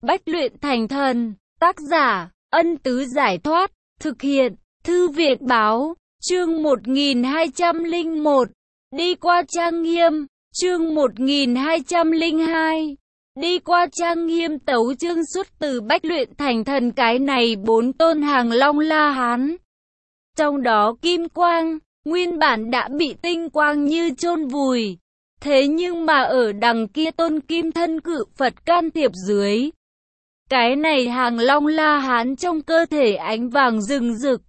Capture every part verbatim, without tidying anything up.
Bách luyện thành thần, tác giả, Ân Tứ Giải Thoát, thực hiện, Thư viện Báo, chương một nghìn hai trăm lẻ một, đi qua trang nghiêm, chương một nghìn hai trăm lẻ hai, đi qua trang nghiêm tấu chương xuất từ Bách luyện thành thần. Cái này bốn tôn Hàng Long La Hán. Trong đó kim quang, nguyên bản đã bị tinh quang như chôn vùi. Thế nhưng mà ở đằng kia tôn kim thân cự Phật can thiệp dưới. Cái này Hàng Long La Hán trong cơ thể ánh vàng rừng rực.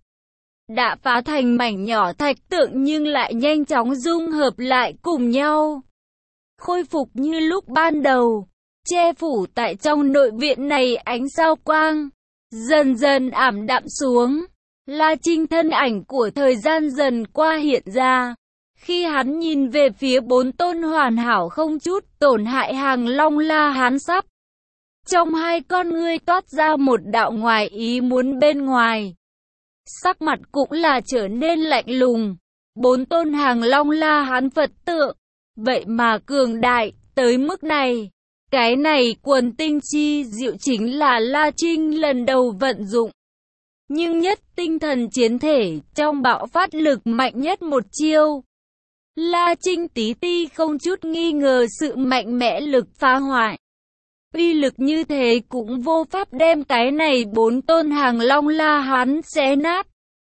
Đã phá thành mảnh nhỏ thạch tượng nhưng lại nhanh chóng dung hợp lại cùng nhau. Khôi phục như lúc ban đầu. Che phủ tại trong nội viện này ánh sao quang. Dần dần ảm đạm xuống. La Trinh thân ảnh của thời gian dần qua hiện ra. Khi hắn nhìn về phía bốn tôn hoàn hảo không chút tổn hại Hàng Long La Hán sắp. Trong hai con ngươi toát ra một đạo ngoài ý muốn bên ngoài. Sắc mặt cũng là trở nên lạnh lùng. Bốn tôn Hàng Long La Hán Phật tượng. Vậy mà cường đại, tới mức này. Cái này quần tinh chi diệu chính là La Trinh lần đầu vận dụng. Nhưng nhất tinh thần chiến thể trong bạo phát lực mạnh nhất một chiêu. La Trinh tí ti không chút nghi ngờ sự mạnh mẽ lực phá hoại. Uy lực như thế cũng vô pháp đem cái này bốn tôn Hàng Long La Hán xé nát.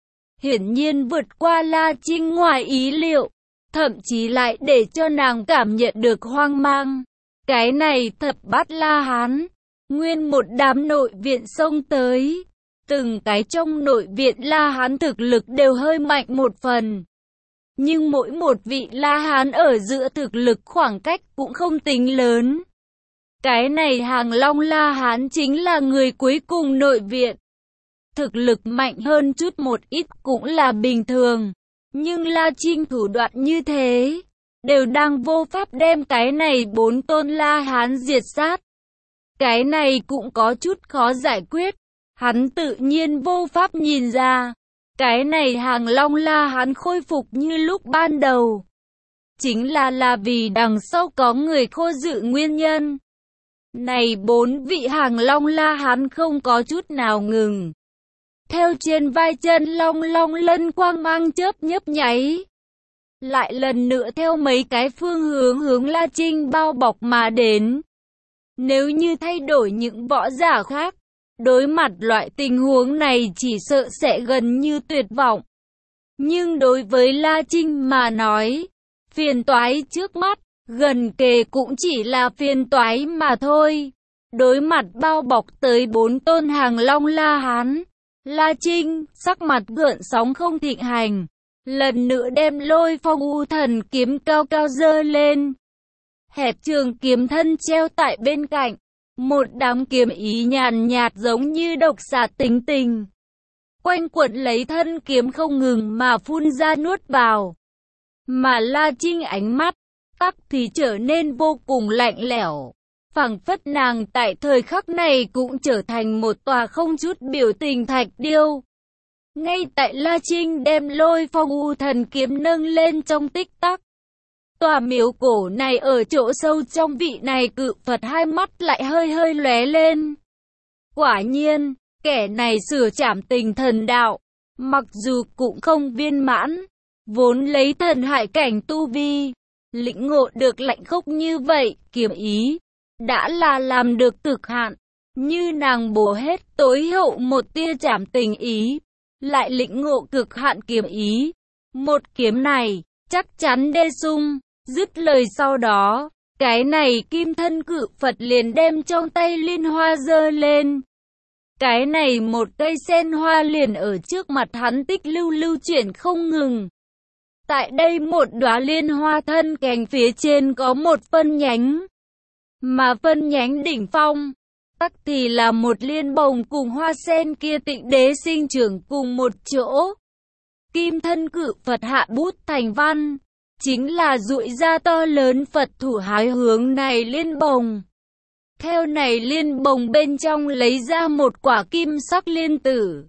Hiển nhiên vượt qua La Trinh ngoài ý liệu. Thậm chí lại để cho nàng cảm nhận được hoang mang. Cái này thập bát La Hán. Nguyên một đám nội viện xông tới. Từng cái trong nội viện La Hán thực lực đều hơi mạnh một phần. Nhưng mỗi một vị La Hán ở giữa thực lực khoảng cách cũng không tính lớn. Cái này Hàng Long La Hán chính là người cuối cùng nội viện. Thực lực mạnh hơn chút một ít cũng là bình thường. Nhưng La Trinh thủ đoạn như thế, đều đang vô pháp đem cái này bốn tôn La Hán diệt sát. Cái này cũng có chút khó giải quyết. Hắn tự nhiên vô pháp nhìn ra. Cái này Hàng Long La Hán khôi phục như lúc ban đầu. Chính là là vì đằng sau có người khô dự nguyên nhân. Này bốn vị Hàng Long La Hán không có chút nào ngừng. Theo trên vai chân long long lân quang mang chớp nhấp nháy. Lại lần nữa theo mấy cái phương hướng hướng La Trinh bao bọc mà đến. Nếu như thay đổi những võ giả khác, đối mặt loại tình huống này chỉ sợ sẽ gần như tuyệt vọng. Nhưng đối với La Trinh mà nói, phiền toái trước mắt, gần kề cũng chỉ là phiền toái mà thôi. Đối mặt bao bọc tới bốn tôn Hàng Long La Hán, La Trinh, sắc mặt gợn sóng không thịnh hành, lần nữa đem Lôi Phong U Thần kiếm cao cao giơ lên. Hẹp trường kiếm thân treo tại bên cạnh, một đám kiếm ý nhàn nhạt giống như độc xà tính tình. Quanh quẩn lấy thân kiếm không ngừng mà phun ra nuốt vào. Mà La Trinh ánh mắt, tắc thì trở nên vô cùng lạnh lẽo. Phảng phất nàng tại thời khắc này cũng trở thành một tòa không chút biểu tình thạch điêu. Ngay tại La Trinh đem Lôi Phong U Thần kiếm nâng lên trong tích tắc. Tòa miếu cổ này ở chỗ sâu trong vị này cự Phật hai mắt lại hơi hơi lóe lên. Quả nhiên, kẻ này sửa trảm tình thần đạo, mặc dù cũng không viên mãn, vốn lấy thần hải cảnh tu vi, lĩnh ngộ được lạnh khốc như vậy, kiếm ý, đã là làm được cực hạn, như nàng bổ hết tối hậu một tia trảm tình ý, lại lĩnh ngộ cực hạn kiếm ý. Một kiếm này, chắc chắn đê sung. Dứt lời sau đó, cái này kim thân cự Phật liền đem trong tay liên hoa giơ lên. Cái này một cây sen hoa liền ở trước mặt hắn tích lưu lưu chuyển không ngừng. Tại đây một đóa liên hoa thân cành phía trên có một phân nhánh. Mà phân nhánh đỉnh phong, tắc thì là một liên bồng cùng hoa sen kia tịnh đế sinh trưởng cùng một chỗ. Kim thân cự Phật hạ bút thành văn. Chính là dụi ra to lớn Phật thủ hái hướng này liên bồng. Theo này liên bồng bên trong lấy ra một quả kim sắc liên tử.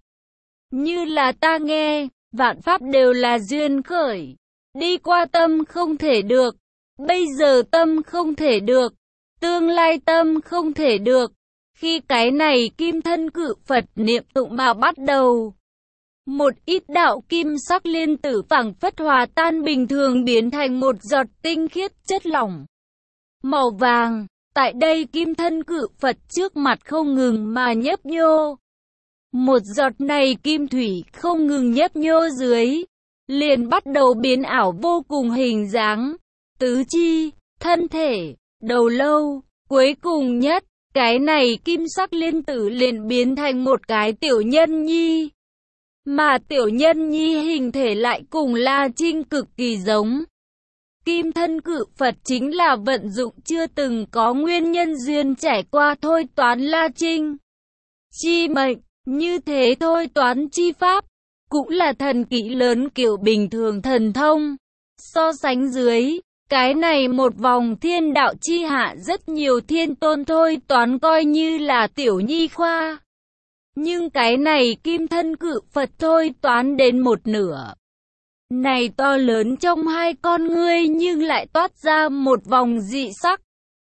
Như là ta nghe, vạn pháp đều là duyên khởi. Đi qua tâm không thể được. Bây giờ tâm không thể được. Tương lai tâm không thể được. Khi cái này kim thân cự Phật niệm tụng mà bắt đầu, một ít đạo kim sắc liên tử phảng phất hòa tan bình thường biến thành một giọt tinh khiết chất lỏng màu vàng. Tại đây kim thân cự Phật trước mặt không ngừng mà nhấp nhô. Một giọt này kim thủy không ngừng nhấp nhô dưới, liền bắt đầu biến ảo vô cùng hình dáng, tứ chi, thân thể, đầu lâu. Cuối cùng nhất, cái này kim sắc liên tử liền biến thành một cái tiểu nhân nhi. Mà tiểu nhân nhi hình thể lại cùng La Trinh cực kỳ giống. Kim thân cự Phật chính là vận dụng chưa từng có nguyên nhân duyên trải qua thôi toán La Trinh chi mệnh, như thế thôi toán chi pháp, cũng là thần kỹ lớn kiểu bình thường thần thông. So sánh dưới, cái này một vòng thiên đạo chi hạ rất nhiều thiên tôn thôi toán coi như là tiểu nhi khoa. Nhưng cái này kim thân cự Phật thôi toán đến một nửa. Này to lớn trong hai con ngươi nhưng lại toát ra một vòng dị sắc.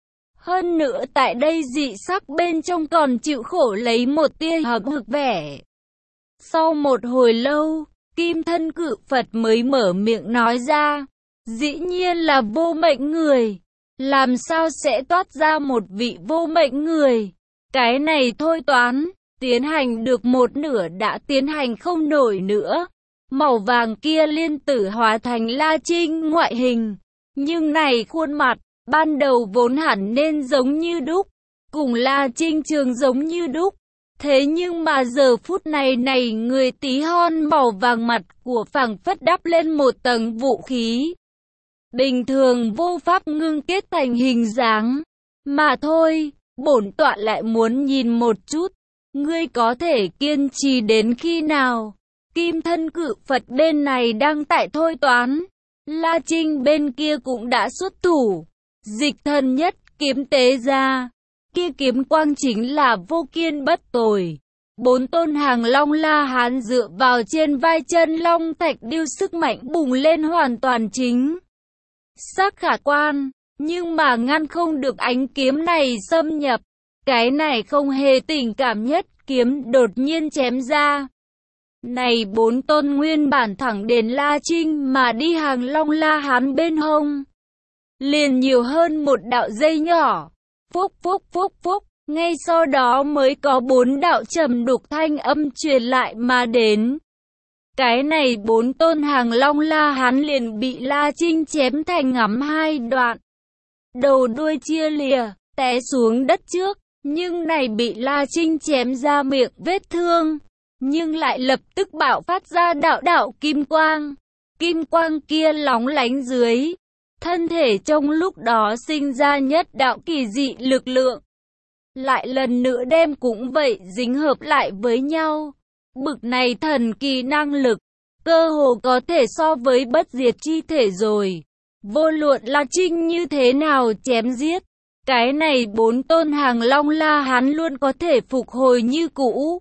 Hơn nữa tại đây dị sắc bên trong còn chịu khổ lấy một tia hậm hực vẻ. Sau một hồi lâu, kim thân cự Phật mới mở miệng nói ra, dĩ nhiên là vô mệnh người. Làm sao sẽ toát ra một vị vô mệnh người? Cái này thôi toán, tiến hành được một nửa đã tiến hành không nổi nữa. Màu vàng kia liên tử hóa thành La Trinh ngoại hình. Nhưng này khuôn mặt, ban đầu vốn hẳn nên giống như đúc, cùng La Trinh trường giống như đúc. Thế nhưng mà giờ phút này này người tí hon màu vàng mặt của phảng phất đắp lên một tầng vũ khí. Bình thường vô pháp ngưng kết thành hình dáng. Mà thôi, bổn tọa lại muốn nhìn một chút, ngươi có thể kiên trì đến khi nào? Kim thân cự Phật bên này đang tại thôi toán, La Trinh bên kia cũng đã xuất thủ, dịch thần nhất kiếm tế ra, kia kiếm quang chính là vô kiên bất tồi. Bốn tôn hàng long La Hán dựa vào trên vai chân long thạch điêu sức mạnh bùng lên hoàn toàn chính xác khả quan, nhưng mà ngăn không được ánh kiếm này xâm nhập. Cái này không hề tình cảm nhất kiếm đột nhiên chém ra. Này bốn tôn nguyên bản thẳng đến La Trinh mà đi hàng long La Hán bên hông, liền nhiều hơn một đạo dây nhỏ, phúc phúc phúc phúc, ngay sau đó mới có bốn đạo trầm đục thanh âm truyền lại mà đến. Cái này bốn tôn hàng long La Hán liền bị La Trinh chém thành ngắm hai đoạn, đầu đuôi chia lìa, té xuống đất trước, nhưng này bị La Trinh chém ra miệng vết thương, nhưng lại lập tức bạo phát ra đạo đạo kim quang. Kim quang kia lóng lánh dưới, thân thể trong lúc đó sinh ra nhất đạo kỳ dị lực lượng. Lại lần nữa đem cũng vậy dính hợp lại với nhau. Bực này thần kỳ năng lực, cơ hồ có thể so với bất diệt chi thể rồi. Vô luận La Trinh như thế nào chém giết, cái này bốn tôn hàng long La Hán luôn có thể phục hồi như cũ.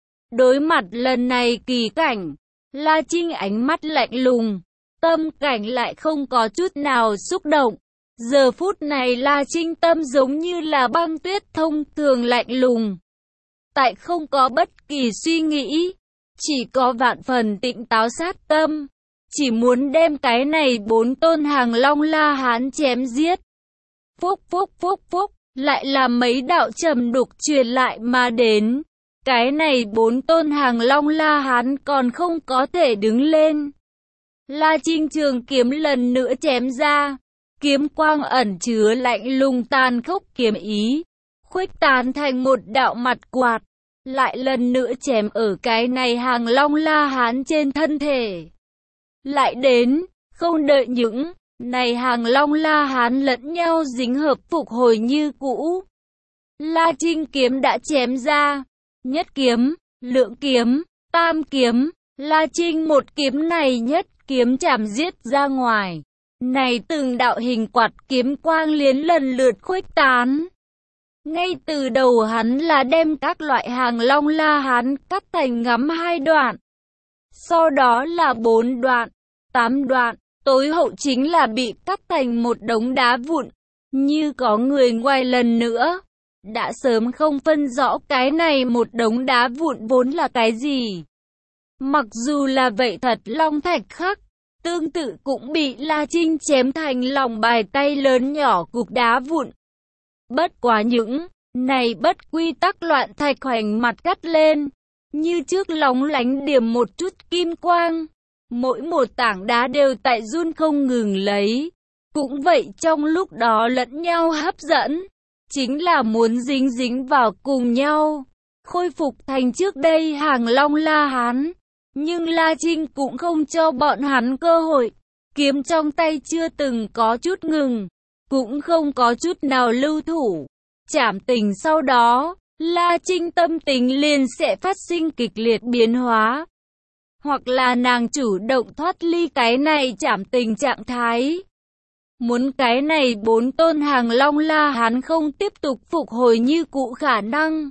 Đối mặt lần này kỳ cảnh, La Trinh ánh mắt lạnh lùng, tâm cảnh lại không có chút nào xúc động. Giờ phút này La Trinh tâm giống như là băng tuyết thông thường lạnh lùng. Tại không có bất kỳ suy nghĩ, chỉ có vạn phần tĩnh táo sát tâm. Chỉ muốn đem cái này bốn tôn hàng long La Hán chém giết. Phúc phúc phúc phúc, lại là mấy đạo trầm đục truyền lại mà đến. Cái này bốn tôn hàng long La Hán còn không có thể đứng lên. La Trinh trường kiếm lần nữa chém ra. Kiếm quang ẩn chứa lạnh lùng tàn khốc kiếm ý, khuếch tán thành một đạo mặt quạt, lại lần nữa chém ở cái này hàng long La Hán trên thân thể. Lại đến, không đợi những này hàng long La Hán lẫn nhau dính hợp phục hồi như cũ. La Trinh kiếm đã chém ra, nhất kiếm, lượng kiếm, tam kiếm, La Trinh một kiếm này nhất kiếm chạm giết ra ngoài. Này từng đạo hình quạt kiếm quang liên lần lượt khuếch tán. Ngay từ đầu hắn là đem các loại hàng long La Hán cắt thành ngắm hai đoạn. Sau đó là bốn đoạn, tám đoạn, tối hậu chính là bị cắt thành một đống đá vụn. Như có người ngoài lần nữa, đã sớm không phân rõ cái này một đống đá vụn vốn là cái gì. Mặc dù là vậy thật, long thạch khắc tương tự cũng bị La Trinh chém thành lòng bài tay lớn nhỏ cục đá vụn. Bất quá những này bất quy tắc loạn thạch hoành mặt cắt lên, như trước lóng lánh điểm một chút kim quang. Mỗi một tảng đá đều tại run không ngừng lấy. Cũng vậy trong lúc đó lẫn nhau hấp dẫn, chính là muốn dính dính vào cùng nhau, khôi phục thành trước đây hàng Long La Hán. Nhưng La Trinh cũng không cho bọn hắn cơ hội, kiếm trong tay chưa từng có chút ngừng, cũng không có chút nào lưu thủ. Trảm tình sau đó, La Trinh tâm tình liền sẽ phát sinh kịch liệt biến hóa. Hoặc là nàng chủ động thoát ly cái này trảm tình trạng thái. Muốn cái này bốn tôn hàng Long La Hán không tiếp tục phục hồi như cũ khả năng.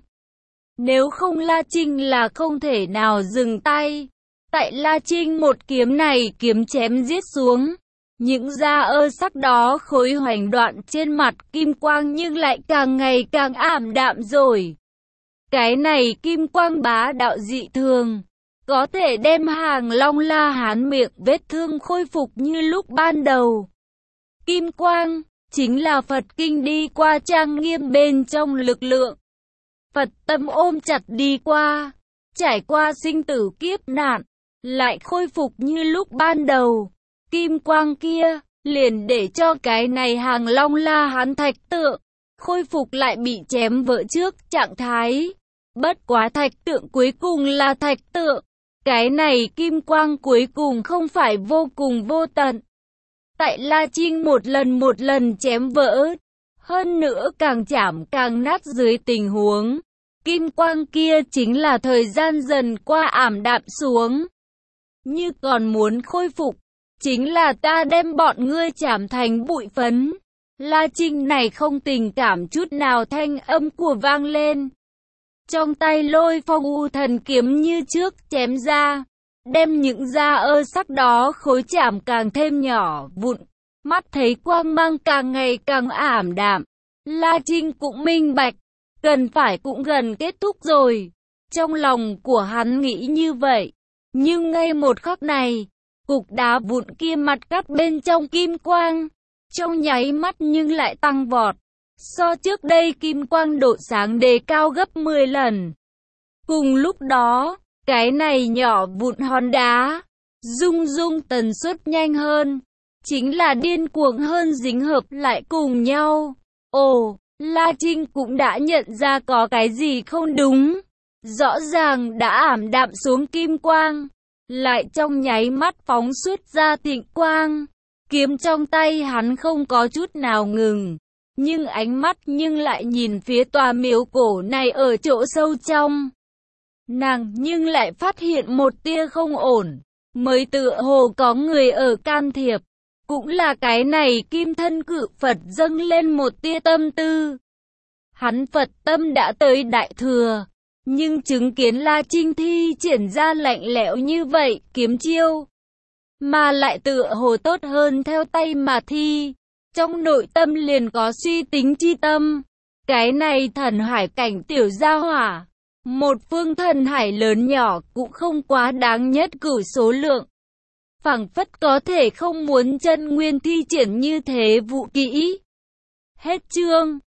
Nếu không La Trinh là không thể nào dừng tay. Tại La Trinh một kiếm này kiếm chém giết xuống, những da ơ sắc đó khối hoành đoạn trên mặt kim quang nhưng lại càng ngày càng ảm đạm rồi. Cái này kim quang bá đạo dị thường, có thể đem hàng Long La Hán miệng vết thương khôi phục như lúc ban đầu. Kim quang chính là Phật kinh đi qua trang nghiêm bên trong lực lượng. Phật tâm ôm chặt đi qua, trải qua sinh tử kiếp nạn, lại khôi phục như lúc ban đầu. Kim quang kia liền để cho cái này hàng Long La Hán thạch tượng khôi phục lại bị chém vỡ trước trạng thái. Bất quá thạch tượng cuối cùng là thạch tượng, cái này kim quang cuối cùng không phải vô cùng vô tận. Tại La Trinh một lần một lần chém vỡ, hơn nữa càng chảm càng nát dưới tình huống, kim quang kia chính là thời gian dần qua ảm đạm xuống. Như còn muốn khôi phục, chính là ta đem bọn ngươi chảm thành bụi phấn. La Trinh này không tình cảm chút nào, thanh âm của vang lên. Trong tay Lôi Phong U Thần kiếm như trước chém ra, đem những da ơ sắc đó khối chảm càng thêm nhỏ vụn, mắt thấy quang mang càng ngày càng ảm đạm. La Trinh cũng minh bạch, cần phải cũng gần kết thúc rồi. Trong lòng của hắn nghĩ như vậy, nhưng ngay một khắc này, cục đá vụn kia mặt cắt bên trong kim quang, trong nháy mắt nhưng lại tăng vọt. So trước đây kim quang độ sáng đề cao gấp mười lần. Cùng lúc đó, cái này nhỏ vụn hòn đá, rung rung tần suất nhanh hơn, chính là điên cuồng hơn dính hợp lại cùng nhau. Ồ, La Trinh cũng đã nhận ra có cái gì không đúng. Rõ ràng đã ảm đạm xuống kim quang, lại trong nháy mắt phóng xuất ra thịnh quang. Kiếm trong tay hắn không có chút nào ngừng, nhưng ánh mắt nhưng lại nhìn phía tòa miếu cổ này ở chỗ sâu trong. Nàng nhưng lại phát hiện một tia không ổn, mới tựa hồ có người ở can thiệp. Cũng là cái này kim thân cự Phật dâng lên một tia tâm tư. Hắn Phật tâm đã tới đại thừa, nhưng chứng kiến La Trinh thi triển ra lạnh lẽo như vậy, kiếm chiêu, mà lại tựa hồ tốt hơn theo tay mà thi. Trong nội tâm liền có suy tính chi tâm. Cái này thần hải cảnh tiểu gia hỏa, một phương thần hải lớn nhỏ cũng không quá đáng nhất cử số lượng. Phảng phất có thể không muốn chân nguyên thi triển như thế vũ kỹ. Hết chương.